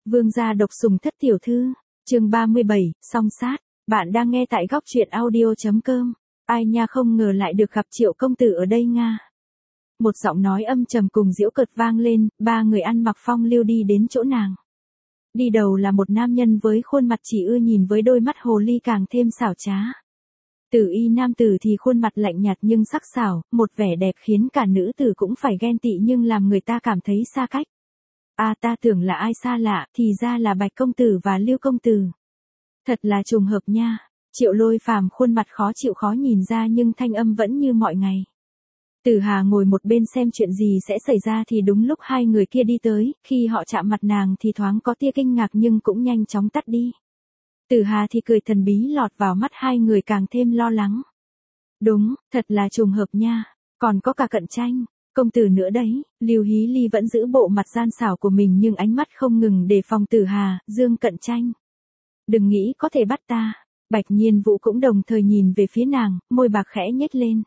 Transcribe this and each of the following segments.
Vương gia độc sủng thất tiểu thư, chương 37, song sát. Bạn đang nghe tại góc truyện audio.com. Ai nha, không ngờ lại được gặp Triệu công tử ở đây nga. Một giọng nói âm trầm cùng giễu cợt vang lên, ba người ăn mặc phong lưu đi đến chỗ nàng. Đi đầu là một nam nhân với khuôn mặt chỉ ưa nhìn với đôi mắt hồ ly càng thêm xảo trá. Tử y nam tử thì khuôn mặt lạnh nhạt nhưng sắc sảo, một vẻ đẹp khiến cả nữ tử cũng phải ghen tị nhưng làm người ta cảm thấy xa cách. Ta tưởng là ai xa lạ, thì ra là Bạch công tử và Lưu công tử. Thật là trùng hợp nha. Triệu Lôi Phàm khuôn mặt khó chịu khó nhìn ra nhưng thanh âm vẫn như mọi ngày. Tử Hà ngồi một bên xem chuyện gì sẽ xảy ra thì đúng lúc hai người kia đi tới, khi họ chạm mặt nàng thì thoáng có tia kinh ngạc nhưng cũng nhanh chóng tắt đi. Tử Hà thì cười thần bí lọt vào mắt hai người càng thêm lo lắng. Đúng, thật là trùng hợp nha, còn có cả Cận Tranh, công tử nữa đấy. Lưu Hí Ly vẫn giữ bộ mặt gian xảo của mình nhưng ánh mắt không ngừng đề phòng Tử Hà, Dương Cận Tranh. Đừng nghĩ có thể bắt ta. Bạch Nhiên Vũ cũng đồng thời nhìn về phía nàng, môi bạc khẽ nhếch lên.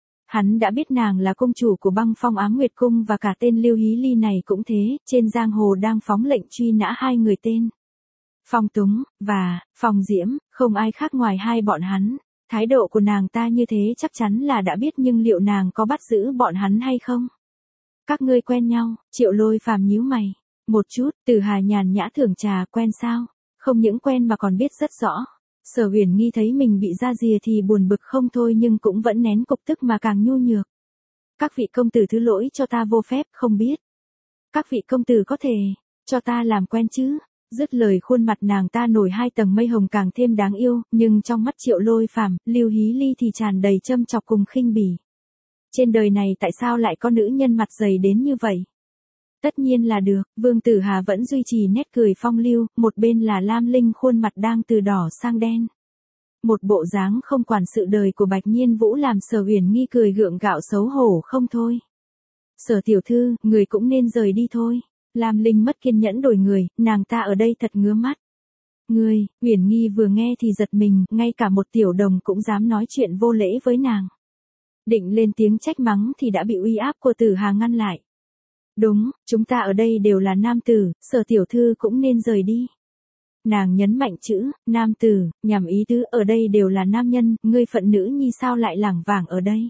Hắn đã biết nàng là công chủ của Băng Phong Ám Nguyệt Cung và cả tên Lưu Hí Ly này cũng thế, trên giang hồ đang phóng lệnh truy nã hai người tên Phong Túng và Phong Diễm, không ai khác ngoài hai bọn hắn. Thái độ của nàng ta như thế chắc chắn là đã biết, nhưng liệu nàng có bắt giữ bọn hắn hay không? Các ngươi quen nhau? Triệu Lôi Phàm nhíu mày. Một chút. Tử Hà nhàn nhã thưởng trà. Quen sao? Không những quen mà còn biết rất rõ. Sở Uyển Nghi thấy mình bị ra rìa thì buồn bực không thôi nhưng cũng vẫn nén cục tức mà càng nhu nhược. Các vị công tử thứ lỗi cho ta vô phép, không biết. Các vị công tử có thể cho ta làm quen chứ? Dứt lời khuôn mặt nàng ta nổi hai tầng mây hồng càng thêm đáng yêu, nhưng trong mắt Triệu Lôi Phàm, Lưu Hí Ly thì tràn đầy châm chọc cùng khinh bỉ. Trên đời này tại sao lại có nữ nhân mặt dày đến như vậy? Tất nhiên là được. Vương Tử Hà vẫn duy trì nét cười phong lưu, một bên là Lam Linh khuôn mặt đang từ đỏ sang đen. Một bộ dáng không quản sự đời của Bạch Nhiên Vũ làm Sở Uyển Nghi cười gượng gạo xấu hổ không thôi. Sở tiểu thư, người cũng nên rời đi thôi. Lam Linh mất kiên nhẫn đổi người, nàng ta ở đây thật ngứa mắt. Ngươi, Uyển Nghi vừa nghe thì giật mình, ngay cả một tiểu đồng cũng dám nói chuyện vô lễ với nàng. Định lên tiếng trách mắng thì đã bị uy áp của Tử Hà ngăn lại. Đúng, chúng ta ở đây đều là nam tử, Sở tiểu thư cũng nên rời đi. Nàng nhấn mạnh chữ nam tử, nhằm ý tứ ở đây đều là nam nhân, ngươi phận nữ nhi sao lại lảng vảng ở đây?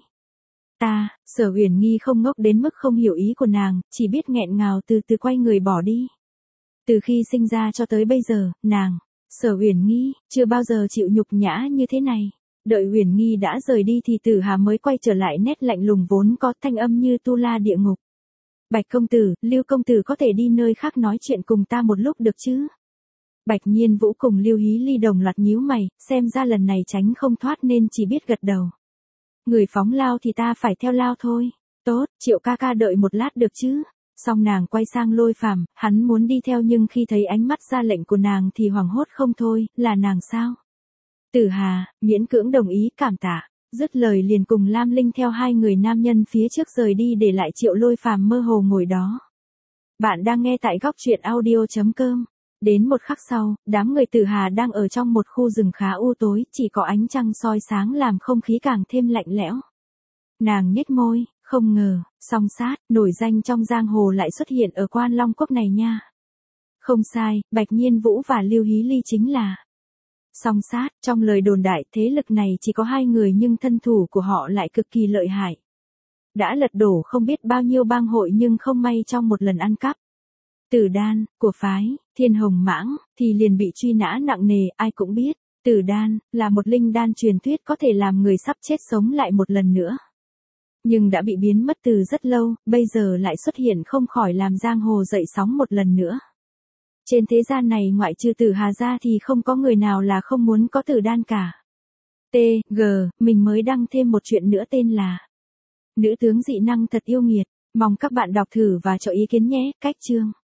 Sở Uyển Nghi không ngốc đến mức không hiểu ý của nàng, chỉ biết nghẹn ngào từ từ quay người bỏ đi. Từ khi sinh ra cho tới bây giờ, nàng, Sở Uyển Nghi, chưa bao giờ chịu nhục nhã như thế này. Đợi Uyển Nghi đã rời đi thì Tử Hà mới quay trở lại nét lạnh lùng vốn có, thanh âm như tu la địa ngục. Bạch công tử, Lưu công tử có thể đi nơi khác nói chuyện cùng ta một lúc được chứ? Bạch Nhiên Vũ cùng Lưu Hí Ly đồng loạt nhíu mày, xem ra lần này tránh không thoát nên chỉ biết gật đầu. Người phóng lao thì ta phải theo lao thôi. Tốt, Triệu ca ca đợi một lát được chứ? Xong nàng quay sang Lôi Phàm, hắn muốn đi theo nhưng khi thấy ánh mắt ra lệnh của nàng thì hoảng hốt không thôi, là nàng sao? Tử Hà, miễn cưỡng đồng ý, cảm tạ. Dứt lời liền cùng Lam Linh theo hai người nam nhân phía trước rời đi để lại Triệu Lôi Phàm mơ hồ ngồi đó. Bạn đang nghe tại góc truyện audio.com. Đến một khắc sau, đám người Tử Hà đang ở trong một khu rừng khá u tối, chỉ có ánh trăng soi sáng làm không khí càng thêm lạnh lẽo. Nàng nhếch môi, không ngờ, song sát, nổi danh trong giang hồ lại xuất hiện ở Quan Long Cốc này nha. Không sai, Bạch Nhiên Vũ và Lưu Hí Ly chính là song sát. Trong lời đồn đại thế lực này chỉ có hai người nhưng thân thủ của họ lại cực kỳ lợi hại. Đã lật đổ không biết bao nhiêu bang hội nhưng không may trong một lần ăn cắp Tử đan của phái Thiên Hồng Mãng thì liền bị truy nã nặng nề. Ai cũng biết, Tử đan là một linh đan truyền thuyết có thể làm người sắp chết sống lại một lần nữa. Nhưng đã bị biến mất từ rất lâu, bây giờ lại xuất hiện không khỏi làm giang hồ dậy sóng một lần nữa. Trên thế gian này ngoại trừ Tử Hà ra thì không có người nào là không muốn có tử đan cả. Mình mới đăng thêm một chuyện nữa tên là Nữ tướng dị năng thật yêu nghiệt. Mong các bạn đọc thử và cho ý kiến nhé. Cách chương.